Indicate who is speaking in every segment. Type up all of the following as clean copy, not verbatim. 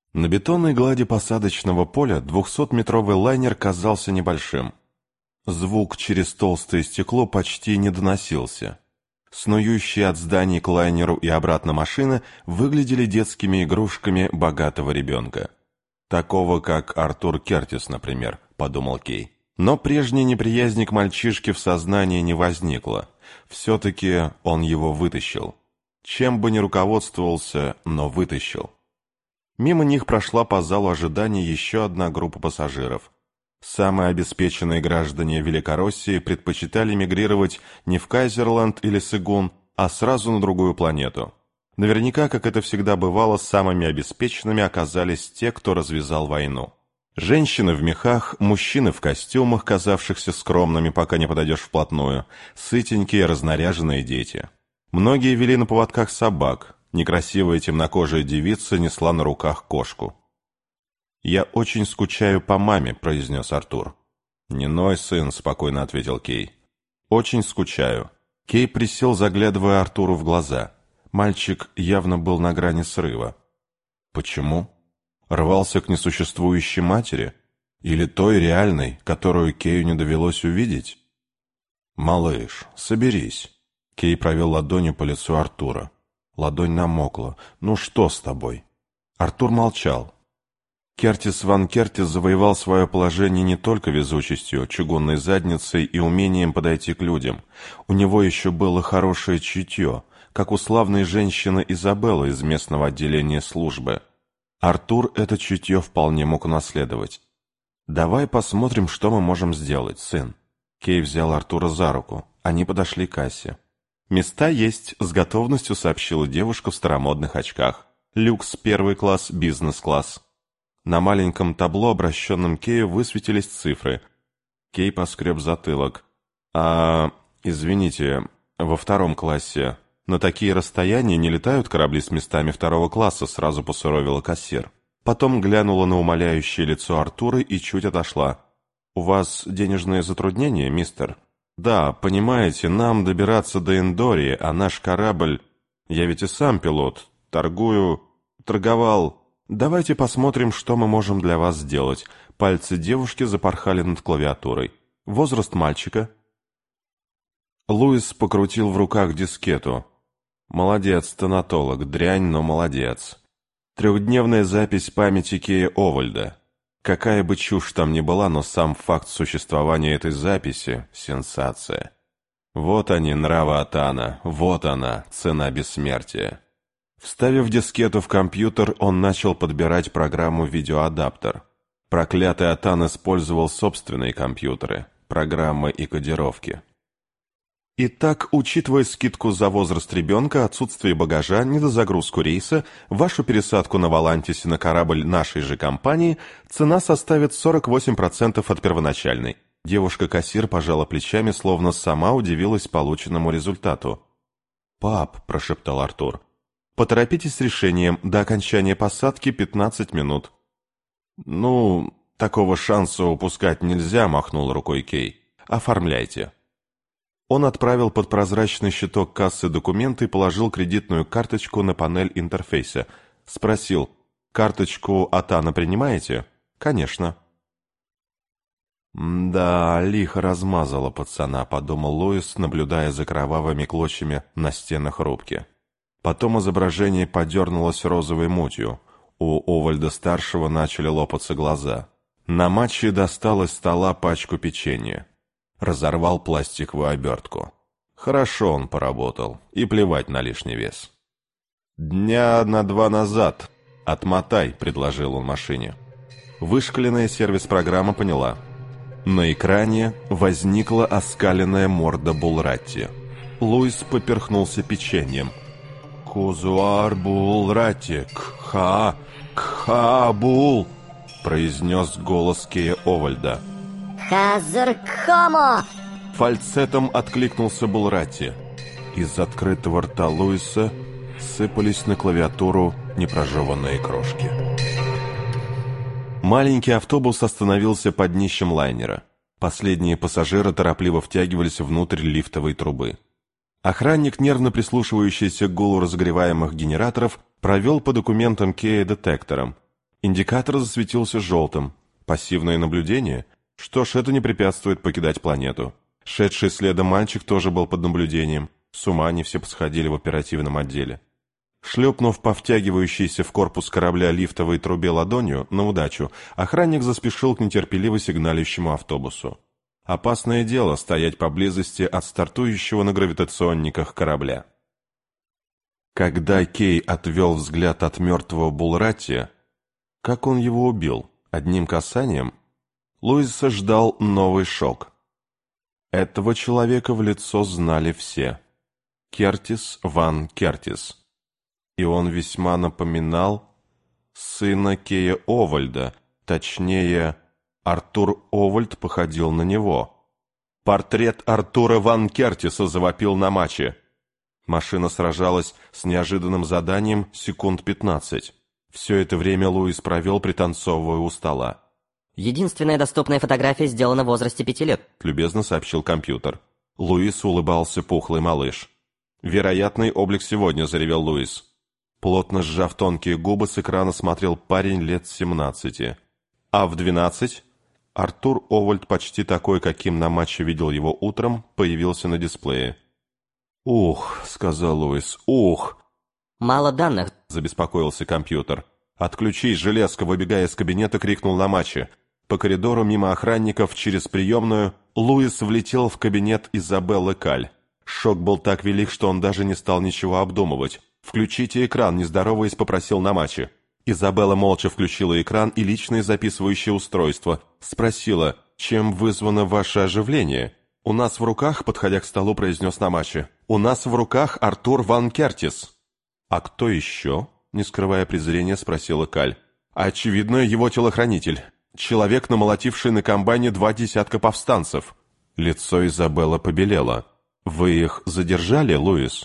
Speaker 1: На бетонной глади посадочного поля 200-метровый лайнер казался небольшим. Звук через толстое стекло почти не доносился. Снующие от зданий к лайнеру и обратно машины выглядели детскими игрушками богатого ребенка. Такого, как Артур Кертис, например, подумал Кей. Но прежняя неприязнь к мальчишке в сознании не возникла. Все-таки он его вытащил. Чем бы ни руководствовался, но вытащил. Мимо них прошла по залу ожидания еще одна группа пассажиров. Самые обеспеченные граждане Великороссии предпочитали мигрировать не в Кайзерленд или Сигун, а сразу на другую планету. Наверняка, как это всегда бывало, самыми обеспеченными оказались те, кто развязал войну. Женщины в мехах, мужчины в костюмах, казавшихся скромными, пока не подойдешь вплотную, сытенькие разнаряженные дети. Многие вели на поводках собак, некрасивая темнокожая девица несла на руках кошку. «Я очень скучаю по маме», — произнес Артур. «Не ной, сын», — спокойно ответил Кей. «Очень скучаю». Кей присел, заглядывая Артуру в глаза. Мальчик явно был на грани срыва. «Почему? Рвался к несуществующей матери? Или той реальной, которую Кею не довелось увидеть?» «Малыш, соберись». Кей провел ладонью по лицу Артура. Ладонь намокла. «Ну что с тобой?» Артур молчал. Кертис ван Кертис завоевал свое положение не только везучестью, чугунной задницей и умением подойти к людям. У него еще было хорошее чутье, как у славной женщины Изабеллы из местного отделения службы. Артур это чутье вполне мог унаследовать. «Давай посмотрим, что мы можем сделать, сын». Кей взял Артура за руку. Они подошли к кассе. «Места есть», — с готовностью сообщила девушка в старомодных очках. «Люкс, первый класс, бизнес-класс». На маленьком табло, обращенном к Кею, высветились цифры. Кей поскреб затылок. Извините, во втором классе. На такие расстояния не летают корабли с местами второго класса», — сразу посуровила кассир. Потом глянула на умоляющее лицо Артура и чуть отошла. «У вас денежные затруднения, мистер?» «Да, понимаете, нам добираться до Эндории, а наш корабль... Я ведь и сам пилот. Торговал. Давайте посмотрим, что мы можем для вас сделать». Пальцы девушки запорхали над клавиатурой. «Возраст мальчика?» Луис покрутил в руках дискету. «Молодец, тонатолог, дрянь, но молодец. Трехдневная запись памяти Кея Овальда. Какая бы чушь там ни была, но сам факт существования этой записи — сенсация. Вот они, нравы Атана, вот она, цена бессмертия». Вставив дискету в компьютер, он начал подбирать программу «Видеоадаптер». Проклятый Атан использовал собственные компьютеры, программы и кодировки. Итак, учитывая скидку за возраст ребенка, отсутствие багажа, недозагрузку рейса, вашу пересадку на Валантисе на корабль нашей же компании, цена составит 48% от первоначальной. Девушка-кассир пожала плечами, словно сама удивилась полученному результату. «Пап», – прошептал Артур, – «поторопитесь с решением, до окончания посадки 15 минут». «Ну, такого шанса упускать нельзя», – махнул рукой Кей. «Оформляйте». Он отправил под прозрачный щиток кассы документы и положил кредитную карточку на панель интерфейса. Спросил: «Карточку Атана принимаете?» «Конечно». «Да, лихо размазала пацана», — подумал Луис, наблюдая за кровавыми клочьями на стенах рубки. Потом изображение подернулось розовой мутью. У Овальда-старшего начали лопаться глаза. На матче достал из стола пачку печенья. Разорвал пластиковую обертку. Хорошо он поработал, и плевать на лишний вес. «Дня на 2 назад. Отмотай», — предложил он машине. Вышкаленная сервис-программа поняла. На экране возникла оскаленная морда Булратти. Луис поперхнулся печеньем. «Кузуар Булратти, Кха-Бул», — произнес голос Кея Овальда.
Speaker 2: «Хазаркхомо!»
Speaker 1: Фальцетом откликнулся Булратти. Из открытого рта Луиса сыпались на клавиатуру непрожеванные крошки. Маленький автобус остановился под днищем лайнера. Последние пассажиры торопливо втягивались внутрь лифтовой трубы. Охранник, нервно прислушивающийся к гулу разогреваемых генераторов, провел по документам Кея детектором. Индикатор засветился желтым. Пассивное наблюдение? Что ж, это не препятствует покидать планету. Шедший следом мальчик тоже был под наблюдением. С ума они все посходили в оперативном отделе. Шлепнув по втягивающейся в корпус корабля лифтовой трубе ладонью, на удачу, охранник заспешил к нетерпеливо сигналищему автобусу. Опасное дело стоять поблизости от стартующего на гравитационниках корабля. Когда Кей отвел взгляд от мертвого Булратти, как он его убил? Одним касанием? Луиса ждал новый шок. Этого человека в лицо знали все. Кертис Ван Кертис. И он весьма напоминал сына Кея Овальда, точнее, Артур Овальд походил на него. «Портрет Артура Ван Кертиса!» завопил на матче. Машина сражалась с неожиданным заданием секунд 15. Все это время Луис провел, пританцовывая у стола.
Speaker 2: «Единственная доступная фотография сделана в возрасте 5 лет»,
Speaker 1: — любезно сообщил компьютер. Луис улыбался пухлый малыш. «Вероятный облик сегодня», — заревел Луис. Плотно сжав тонкие губы, с экрана смотрел парень лет 17. А в 12 Артур Овальд, почти такой, каким на матче видел его утром, появился на дисплее. «Ух», — сказал Луис, — «ух».
Speaker 2: «Мало данных»,
Speaker 1: — забеспокоился компьютер. «Отключись, железка», — выбегая из кабинета, крикнул на матче. По коридору мимо охранников через приемную Луис влетел в кабинет Изабеллы Каль. Шок был так велик, что он даже не стал ничего обдумывать. «Включите экран», — не здороваясь, попросил на матче. Изабелла молча включила экран и личное записывающее устройство. Спросила: «Чем вызвано ваше оживление?» «У нас в руках», — подходя к столу, произнес на матче. «У нас в руках Артур Ван Кертис». «А кто еще?» — не скрывая презрения, спросила Каль. «Очевидно, его телохранитель. Человек, намолотивший на комбайне 20 повстанцев». Лицо Изабеллы побелело. «Вы их задержали, Луис?»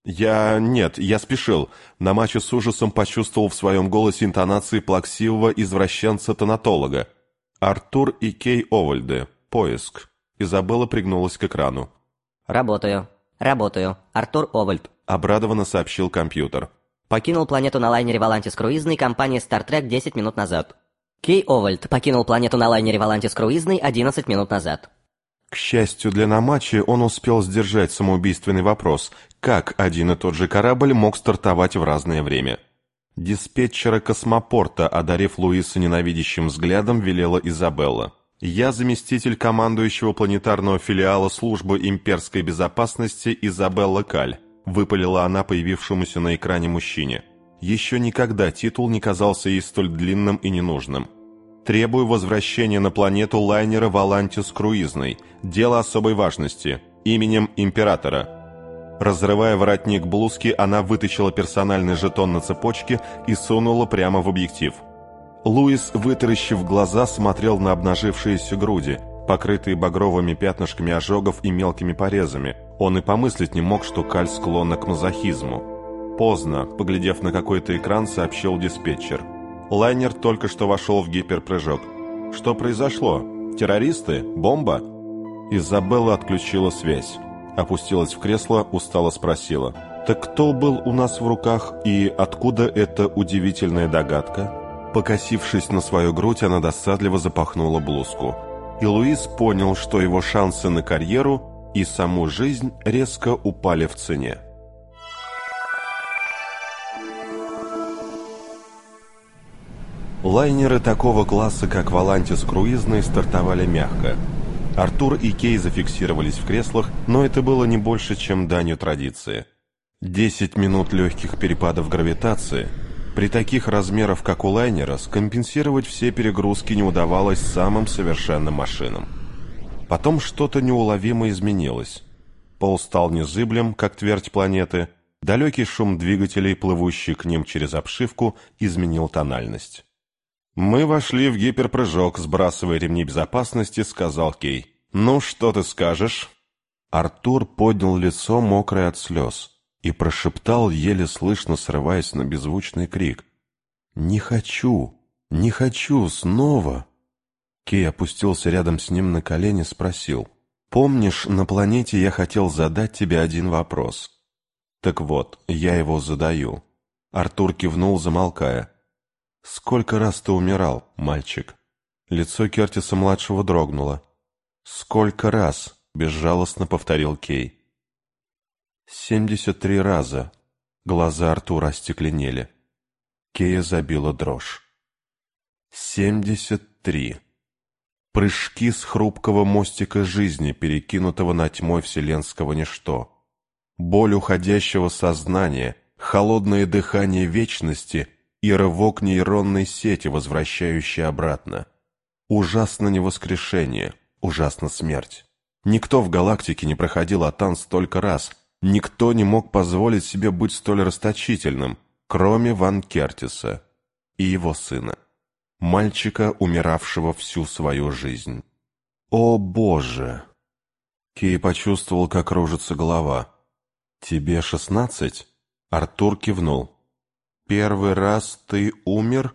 Speaker 1: Нет, я спешил». На матче с ужасом почувствовал в своем голосе интонации плаксивого извращенца-тонатолога. «Артур и Кей Овальды. Поиск». Изабелла пригнулась к экрану.
Speaker 2: Работаю. Артур Овальд»,
Speaker 1: — обрадованно сообщил компьютер.
Speaker 2: «Покинул планету на лайнере Volantis круизный компании Star Trek 10 минут назад. Кей Овальд покинул планету на лайнере Volantis круизный 11 минут назад».
Speaker 1: К счастью для Намачи, он успел сдержать самоубийственный вопрос, как один и тот же корабль мог стартовать в разное время. Диспетчера космопорта, одарив Луиса ненавидящим взглядом, велела Изабелла. «Я заместитель командующего планетарного филиала службы имперской безопасности Изабелла Каль», выпалила она появившемуся на экране мужчине. Еще никогда титул не казался ей столь длинным и ненужным. «Требую возвращения на планету лайнера Volantis круизный. Дело особой важности. Именем Императора». Разрывая воротник блузки, она вытащила персональный жетон на цепочке и сунула прямо в объектив. Луис, вытаращив глаза, смотрел на обнажившиеся груди, покрытые багровыми пятнышками ожогов и мелкими порезами. Он и помыслить не мог, что Каль склонна к мазохизму. Поздно, поглядев на какой-то экран, сообщил диспетчер. Лайнер только что вошел в гиперпрыжок. «Что произошло? Террористы? Бомба?» Изабелла отключила связь. Опустилась в кресло, устало спросила: «Так кто был у нас в руках и откуда эта удивительная догадка?» Покосившись на свою грудь, она досадливо запахнула блузку. И Луис понял, что его шансы на карьеру и саму жизнь резко упали в цене. Лайнеры такого класса, как Volantis круизный, стартовали мягко. Артур и Кей зафиксировались в креслах, но это было не больше, чем данью традиции. 10 минут легких перепадов гравитации. При таких размерах, как у лайнера, скомпенсировать все перегрузки не удавалось самым совершенным машинам. Потом что-то неуловимо изменилось. Пол стал незыблем, как твердь планеты. Далекий шум двигателей, плывущий к ним через обшивку, изменил тональность. «Мы вошли в гиперпрыжок», — сбрасывая ремни безопасности, сказал Кей. «Ну, что ты скажешь?» Артур поднял лицо, мокрое от слез, и прошептал, еле слышно срываясь на беззвучный крик: «Не хочу! Не хочу! Снова!» Кей опустился рядом с ним на колени, спросил: «Помнишь, на планете я хотел задать тебе один вопрос?» «Так вот, я его задаю». Артур кивнул, замолкая. «Сколько раз ты умирал, мальчик?» Лицо Кертиса-младшего дрогнуло. «Сколько раз?» — безжалостно повторил Кей. 73 раза. Глаза Артура остекленели. Кея забила дрожь. 73. Прыжки с хрупкого мостика жизни, перекинутого на тьмой вселенского ничто. Боль уходящего сознания, холодное дыхание вечности и рывок нейронной сети, возвращающей обратно. Ужасно невоскрешение, ужасно смерть. Никто в галактике не проходил Атан столько раз, никто не мог позволить себе быть столь расточительным, кроме Ван Кертиса и его сына, мальчика, умиравшего всю свою жизнь. «О, Боже!» Кей почувствовал, как кружится голова. «Тебе 16?» Артур кивнул. «Первый раз ты умер?»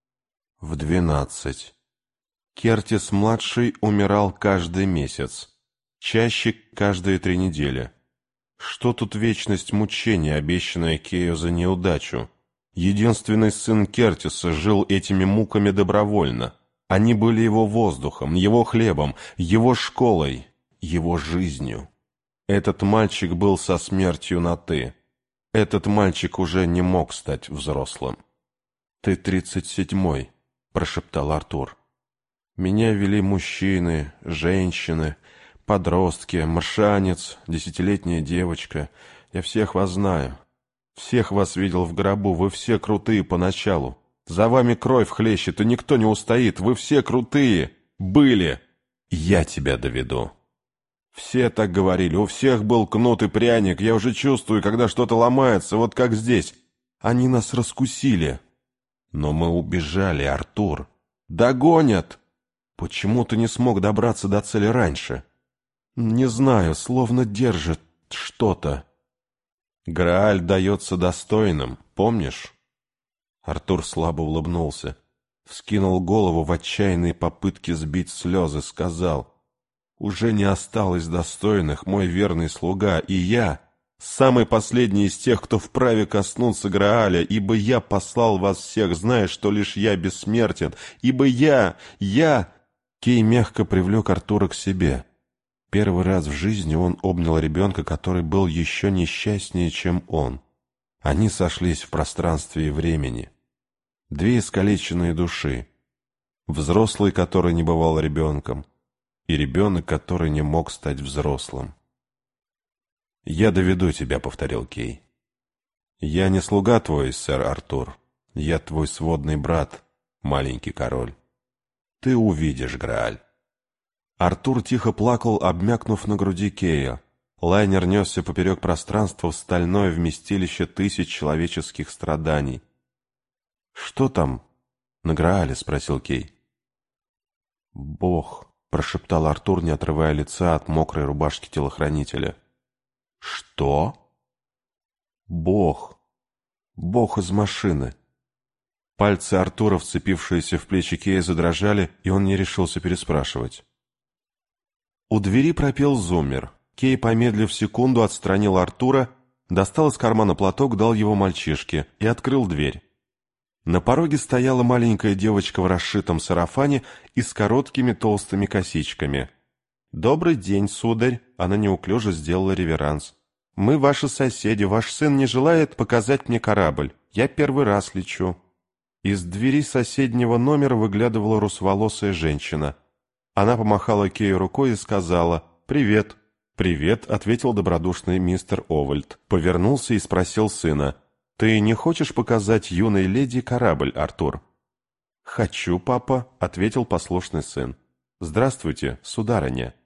Speaker 1: «В 12. Кертис-младший умирал каждый месяц, чаще каждые 3 недели. Что тут вечность мучения, обещанная Кею за неудачу? Единственный сын Кертиса жил этими муками добровольно. Они были его воздухом, его хлебом, его школой, его жизнью. Этот мальчик был со смертью на «ты». Этот мальчик уже не мог стать взрослым. «Ты 37-й», — прошептал Артур. «Меня вели мужчины, женщины, подростки, маршанец, 10-летняя девочка. Я всех вас знаю. Всех вас видел в гробу, вы все крутые поначалу. За вами кровь хлещет, и никто не устоит. Вы все крутые. Были. Я тебя доведу». Все так говорили, у всех был кнут и пряник. Я уже чувствую, когда что-то ломается, вот как здесь. Они нас раскусили. Но мы убежали, Артур. Догонят. Почему ты не смог добраться до цели раньше? Не знаю, словно держит что-то. Грааль дается достойным, помнишь? Артур слабо улыбнулся, вскинул голову в отчаянной попытке сбить слезы, сказал: «Уже не осталось достойных, мой верный слуга, и я, самый последний из тех, кто вправе коснуться Грааля, ибо я послал вас всех, зная, что лишь я бессмертен, ибо я... Кей мягко привлек Артура к себе. Первый раз в жизни он обнял ребенка, который был еще несчастнее, чем он. Они сошлись в пространстве и времени. 2 искалеченные души. Взрослый, который не бывал ребенком, и ребенок, который не мог стать взрослым. «Я доведу тебя», — повторил Кей. «Я не слуга твой, сэр Артур. Я твой сводный брат, маленький король. Ты увидишь Грааль». Артур тихо плакал, обмякнув на груди Кея. Лайнер несся поперек пространства в стальное вместилище 1000 человеческих страданий. «Что там на Граале?» — спросил Кей. «Бог», — прошептал Артур, не отрывая лица от мокрой рубашки телохранителя. «Что?» «Бог. Бог из машины». Пальцы Артура, вцепившиеся в плечи Кея, задрожали, и он не решился переспрашивать. У двери пропел зуммер. Кей, помедлив секунду, отстранил Артура, достал из кармана платок, дал его мальчишке и открыл дверь. На пороге стояла маленькая девочка в расшитом сарафане и с короткими толстыми косичками. «Добрый день, сударь!» — она неуклюже сделала реверанс. «Мы ваши соседи. Ваш сын не желает показать мне корабль. Я первый раз лечу». Из двери соседнего номера выглядывала русоволосая женщина. Она помахала Кею рукой и сказала: «Привет». «Привет», — ответил добродушный мистер Овальд. Повернулся и спросил сына: «Ты не хочешь показать юной леди корабль, Артур?» «Хочу, папа», — ответил послушный сын. «Здравствуйте, сударыня».